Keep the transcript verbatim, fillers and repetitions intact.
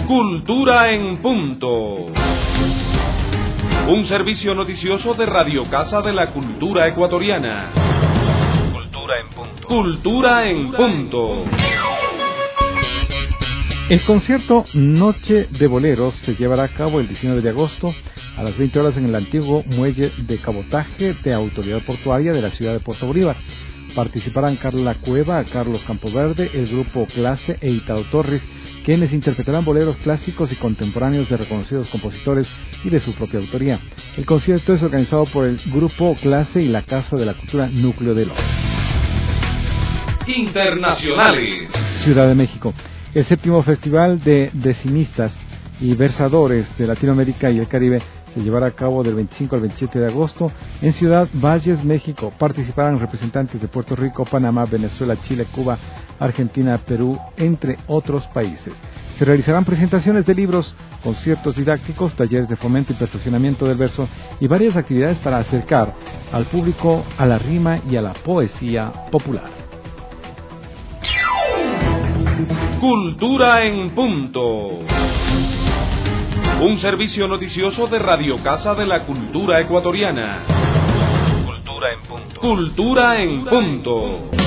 Cultura en punto. Un servicio noticioso de Radio Casa de la Cultura Ecuatoriana. Cultura en punto. Cultura en punto. El concierto Noche de Boleros se llevará a cabo el diecinueve de agosto a las veinte horas en el antiguo muelle de cabotaje de Autoridad Portuaria de la ciudad de Puerto Bolívar. Participarán Carla Cueva, Carlos Campoverde, el grupo Clase e Italo Torres, quienes interpretarán boleros clásicos y contemporáneos de reconocidos compositores y de su propia autoría. El concierto es organizado por el grupo Clase y la Casa de la Cultura Núcleo del Oro. Internacionales. Ciudad de México. El séptimo Festival de Decimistas y Versadores de Latinoamérica y el Caribe se llevará a cabo del veinticinco al veintisiete de agosto en Ciudad Valles, México. Participarán representantes de Puerto Rico, Panamá, Venezuela, Chile, Cuba, Argentina, Perú, entre otros países. Se realizarán presentaciones de libros, conciertos didácticos, talleres de fomento y perfeccionamiento del verso y varias actividades para acercar al público a la rima y a la poesía popular. Cultura en punto. Un servicio noticioso de Radio Casa de la Cultura Ecuatoriana. Cultura en punto. Cultura en punto.